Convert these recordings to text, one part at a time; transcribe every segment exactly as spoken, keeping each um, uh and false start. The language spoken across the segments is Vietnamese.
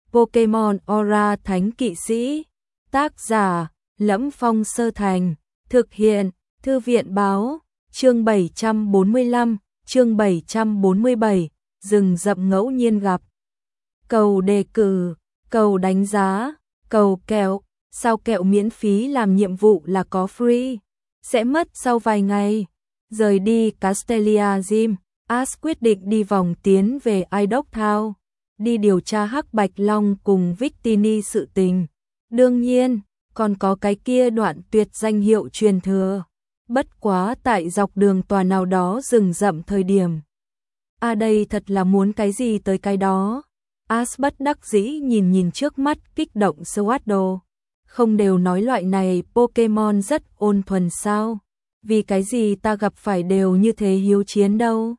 Pokemon Aura Thánh Kỵ Sĩ. Tác giả: Lẫm Phong Sơ Thành. Thực hiện: Thư viện báo. Chương bảy trăm bốn mươi lăm, chương bảy trăm bốn mươi bảy, rừng rậm ngẫu nhiên gặp. Cầu đề cử, cầu đánh giá, cầu kẹo, sao kẹo miễn phí làm nhiệm vụ là có free, sẽ mất sau vài ngày. Rời đi Castelia Gym, Ash quyết định đi vòng tiến về Idok Town, đi điều tra Hắc Bạch Long cùng Victini sự tình. Đương nhiên, còn có cái kia đoạn tuyệt danh hiệu truyền thừa. Bất quá tại dọc đường tòa nào đó rừng rậm thời điểm. À đây thật là muốn cái gì tới cái đó. Ash bất đắc dĩ nhìn nhìn trước mắt kích động Swatdo. Không đều nói loại này Pokemon rất ôn thuần sao? Vì cái gì ta gặp phải đều như thế hiếu chiến đâu?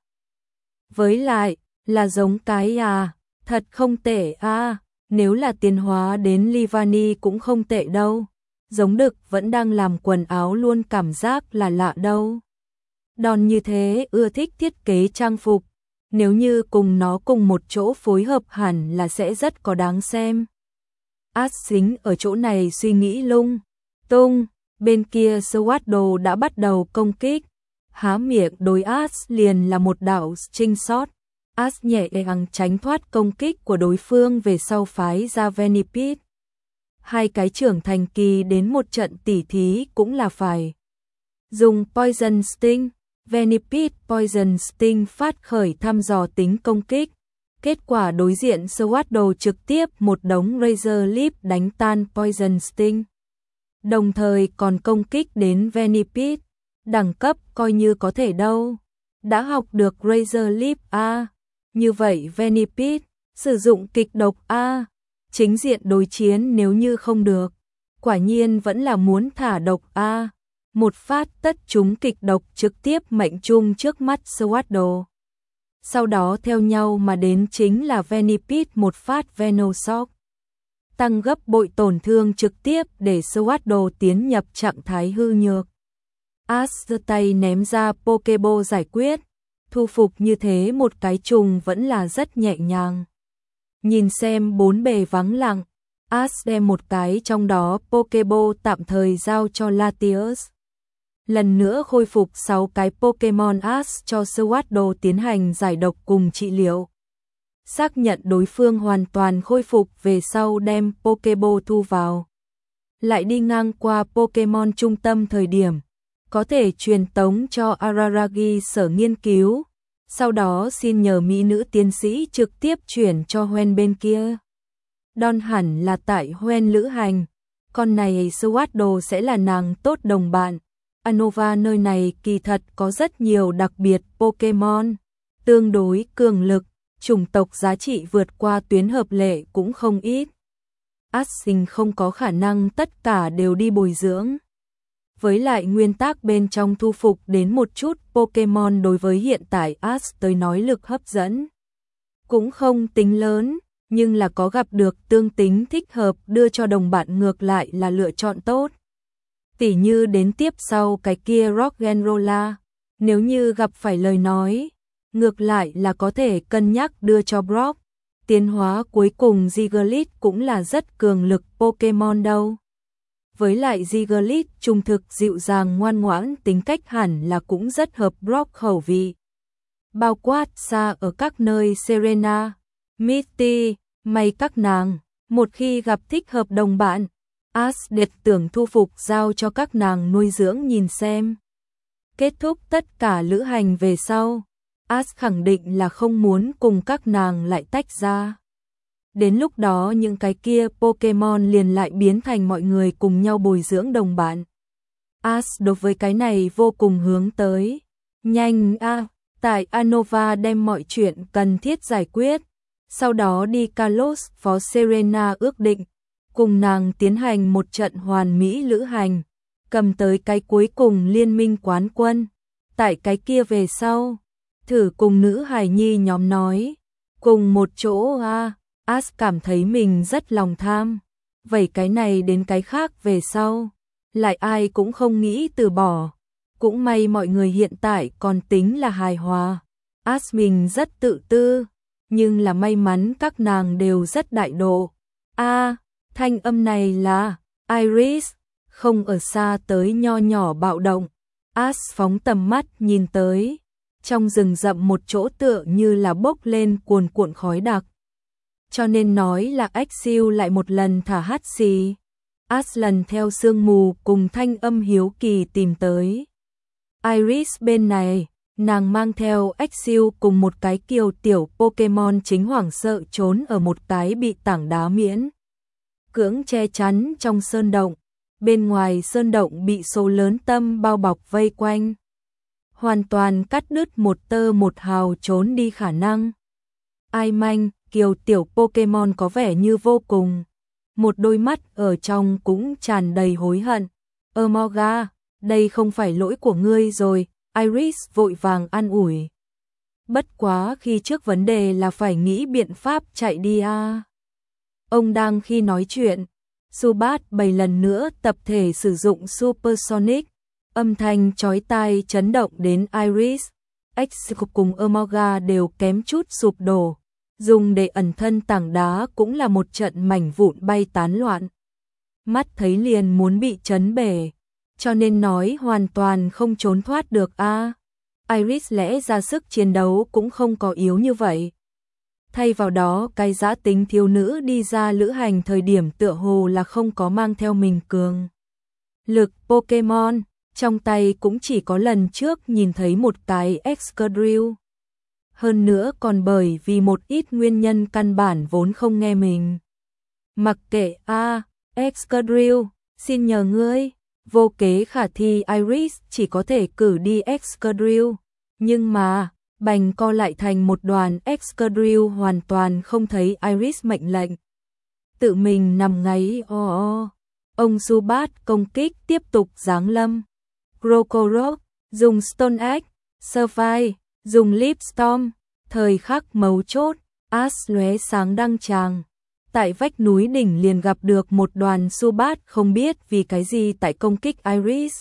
Với lại, là giống cái à, thật không tệ à, nếu là tiến hóa đến Livani cũng không tệ đâu. Giống đực vẫn đang làm quần áo luôn cảm giác là lạ đâu. Đòn như thế ưa thích thiết kế trang phục, nếu như cùng nó cùng một chỗ phối hợp hẳn là sẽ rất có đáng xem. Ash xính ở chỗ này suy nghĩ lung tung, bên kia Swatdo đã bắt đầu công kích. Há miệng đối Ash liền là một đạo trinh shot. Ash nhẹ nhàng tránh thoát công kích của đối phương về sau phái ra Venipede. Hai cái trưởng thành kỳ đến một trận tỉ thí cũng là phải dùng Poison Sting. Venipede Poison Sting phát khởi thăm dò tính công kích. Kết quả đối diện Swatdo trực tiếp một đống Razor Leaf đánh tan Poison Sting. Đồng thời còn công kích đến Venipede. Đẳng cấp coi như có thể đâu. Đã học được Razor Leaf A. Như vậy Venipede sử dụng kịch độc A. Chính diện đối chiến nếu như không được, quả nhiên vẫn là muốn thả độc A. Một phát tất trúng kịch độc trực tiếp mệnh trung trước mắt Swatdo. Sau đó theo nhau mà đến chính là Venipede một phát Venoshock. Tăng gấp bội tổn thương trực tiếp để Swatdo tiến nhập trạng thái hư nhược. Ash giơ tay ném ra Pokeball giải quyết. Thu phục như thế một cái trùng vẫn là rất nhẹ nhàng. Nhìn xem bốn bề vắng lặng, Ash đem một cái trong đó Pokeball tạm thời giao cho Latios. Lần nữa khôi phục sáu cái Pokemon Ash cho Swatdo tiến hành giải độc cùng trị liệu. Xác nhận đối phương hoàn toàn khôi phục về sau đem Pokeball thu vào. Lại đi ngang qua Pokemon trung tâm thời điểm, có thể truyền tống cho Araragi sở nghiên cứu. Sau đó xin nhờ mỹ nữ tiến sĩ trực tiếp chuyển cho Hoenn bên kia. Đòn hẳn là tại Hoenn lữ hành. Con này Swatdo sẽ là nàng tốt đồng bạn. Unova nơi này kỳ thật có rất nhiều đặc biệt Pokemon. Tương đối cường lực, chủng tộc giá trị vượt qua tuyến hợp lệ cũng không ít. Ash sinh không có khả năng tất cả đều đi bồi dưỡng. Với lại nguyên tắc bên trong thu phục đến một chút Pokemon đối với hiện tại Ash tới nói lực hấp dẫn cũng không tính lớn, nhưng là có gặp được tương tính thích hợp đưa cho đồng bạn ngược lại là lựa chọn tốt. Tỉ như đến tiếp sau cái kia Rock'n'Rolla, nếu như gặp phải lời nói, ngược lại là có thể cân nhắc đưa cho Brock. Tiến hóa cuối cùng Diglett cũng là rất cường lực Pokemon đâu. Với lại Diglett trung thực dịu dàng ngoan ngoãn tính cách hẳn là cũng rất hợp Brock khẩu vị. Bao quát xa ở các nơi Serena, Misty, may các nàng, một khi gặp thích hợp đồng bạn, Ash điệt tưởng thu phục giao cho các nàng nuôi dưỡng nhìn xem. Kết thúc tất cả lữ hành về sau, Ash khẳng định là không muốn cùng các nàng lại tách ra. Đến lúc đó những cái kia Pokemon liền lại biến thành mọi người cùng nhau bồi dưỡng đồng bạn. Ash đối với cái này vô cùng hướng tới. Nhanh a, à, tại Unova đem mọi chuyện cần thiết giải quyết. Sau đó đi Kalos phó Serena ước định, cùng nàng tiến hành một trận hoàn mỹ lữ hành, cầm tới cái cuối cùng liên minh quán quân. Tại cái kia về sau, thử cùng nữ hài nhi nhóm nói, cùng một chỗ a. À, Ash cảm thấy mình rất lòng tham, vậy cái này đến cái khác về sau, lại ai cũng không nghĩ từ bỏ. Cũng may mọi người hiện tại còn tính là hài hòa. Ash mình rất tự tư, nhưng là may mắn các nàng đều rất đại độ, A, thanh âm này là Iris, không ở xa tới nho nhỏ bạo động. Ash phóng tầm mắt nhìn tới, trong rừng rậm một chỗ tựa như là bốc lên cuồn cuộn khói đặc. Cho nên nói là Axel lại một lần thả hắt xì. Ash lần theo sương mù cùng thanh âm hiếu kỳ tìm tới. Iris bên này, nàng mang theo Axel cùng một cái kiều tiểu Pokemon chính hoảng sợ trốn ở một cái bị tảng đá miễn cưỡng che chắn trong sơn động. Bên ngoài sơn động bị số lớn tâm bao bọc vây quanh, hoàn toàn cắt đứt một tơ một hào trốn đi khả năng. Ai manh, kiều tiểu Pokemon có vẻ như vô cùng. Một đôi mắt ở trong cũng tràn đầy hối hận. Emolga, đây không phải lỗi của ngươi rồi, Iris vội vàng an ủi. Bất quá khi trước vấn đề là phải nghĩ biện pháp chạy đi à. Ông đang khi nói chuyện, Zubat bảy lần nữa tập thể sử dụng Supersonic, âm thanh chói tai chấn động đến Iris. X cùng Emolga đều kém chút sụp đổ, dùng để ẩn thân tảng đá cũng là một trận mảnh vụn bay tán loạn. Mắt thấy liền muốn bị chấn bể, cho nên nói hoàn toàn không trốn thoát được a. À, Iris lẽ ra sức chiến đấu cũng không có yếu như vậy. Thay vào đó cái dã tính thiếu nữ đi ra lữ hành thời điểm tựa hồ là không có mang theo mình cường lực Pokemon, trong tay cũng chỉ có lần trước nhìn thấy một cái Excadrill. Hơn nữa còn bởi vì một ít nguyên nhân căn bản vốn không nghe mình. Mặc kệ a, à, Excadrill, xin nhờ ngươi. Vô kế khả thi Iris chỉ có thể cử đi Excadrill, nhưng mà bành co lại thành một đoàn. Excadrill hoàn toàn không thấy Iris mệnh lệnh, tự mình nằm ngáy o o. Ông Zubat công kích tiếp tục giáng lâm. Krokorok dùng Stone Egg, Survive dùng Leaf Storm, thời khắc mấu chốt, Ash lóe sáng đăng tràng. Tại vách núi đỉnh liền gặp được một đoàn Zubat không biết vì cái gì tại công kích Iris.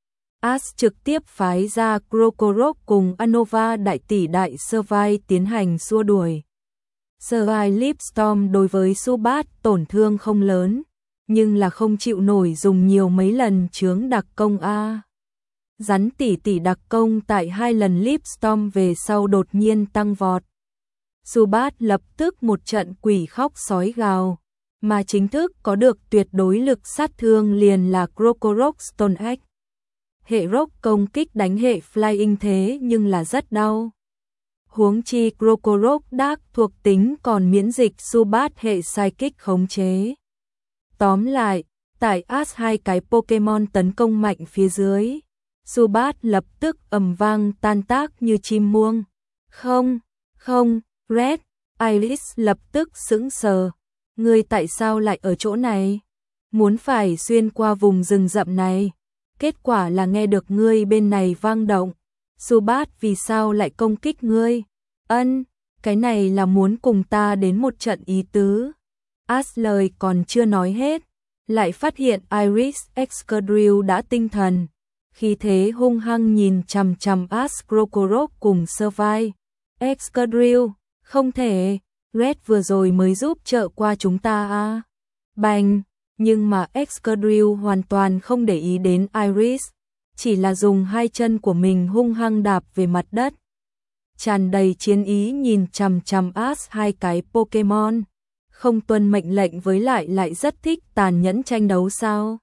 Ash trực tiếp phái ra Krokorok cùng Unova đại tỷ đại Survive tiến hành xua đuổi. Survive Leaf Storm đối với Zubat tổn thương không lớn, nhưng là không chịu nổi dùng nhiều mấy lần chướng đặc công a. Rắn tỷ tỷ đặc công tại hai lần Leaf Storm về sau đột nhiên tăng vọt. Zubat lập tức một trận quỷ khóc sói gào, mà chính thức có được tuyệt đối lực sát thương liền là Krokorok Stone Egg. Hệ Rock công kích đánh hệ Flying thế nhưng là rất đau. Huống chi Krokorok Dark thuộc tính còn miễn dịch Zubat hệ Psychic khống chế. Tóm lại, tại Ash hai cái Pokemon tấn công mạnh phía dưới, Zubat lập tức ầm vang tan tác như chim muông. Không, không, Red, Iris lập tức sững sờ. Ngươi tại sao lại ở chỗ này? Muốn phải xuyên qua vùng rừng rậm này. Kết quả là nghe được ngươi bên này vang động. Zubat vì sao lại công kích ngươi? Ân, cái này là muốn cùng ta đến một trận ý tứ. Ash lời còn chưa nói hết, lại phát hiện Iris Excadrill đã tinh thần. Khi thế hung hăng nhìn chằm chằm Ash, Krokorok cùng Survive. Excadrill, không thể, Red vừa rồi mới giúp trợ qua chúng ta à. Bành, nhưng mà Excadrill hoàn toàn không để ý đến Iris, chỉ là dùng hai chân của mình hung hăng đạp về mặt đất. Tràn đầy chiến ý nhìn chằm chằm Ash hai cái Pokemon, không tuân mệnh lệnh với lại lại rất thích tàn nhẫn tranh đấu sao?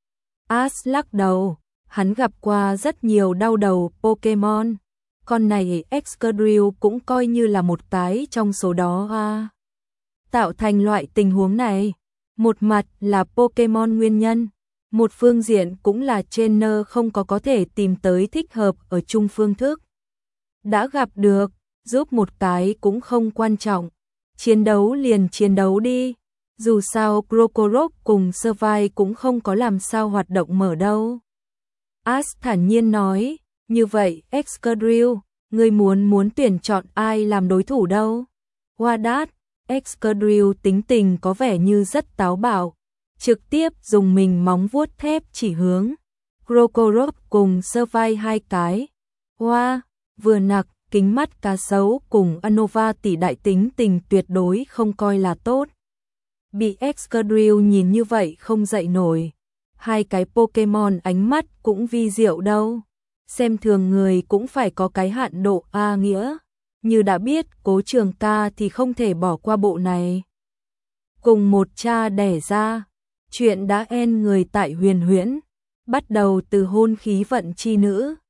Ash lắc đầu, hắn gặp qua rất nhiều đau đầu Pokemon. Con này Excadrill cũng coi như là một cái trong số đó à. Tạo thành loại tình huống này, một mặt là Pokemon nguyên nhân, một phương diện cũng là trainer không có có thể tìm tới thích hợp ở chung phương thức. Đã gặp được, giúp một cái cũng không quan trọng, chiến đấu liền chiến đấu đi, dù sao Krokorok cùng Survive cũng không có làm sao hoạt động mở đâu. Ash thản nhiên nói, như vậy Excadrill, ngươi muốn muốn tuyển chọn ai làm đối thủ đâu? Wadat, Excadrill tính tình có vẻ như rất táo bạo, trực tiếp dùng mình móng vuốt thép chỉ hướng Krokorok cùng Survive hai cái. Hoa, vừa nặc, kính mắt cá sấu cùng Unova tỷ đại tính tình tuyệt đối không coi là tốt. bị Excadrill nhìn như vậy không dậy nổi. Hai cái Pokemon ánh mắt cũng vi diệu đâu. Xem thường người cũng phải có cái hạn độ a nghĩa. Như đã biết Cố Trường Ca thì không thể bỏ qua bộ này. Cùng một cha đẻ ra, chuyện đã en người tại Huyền Huyễn, bắt đầu từ hôn khí vận chi nữ,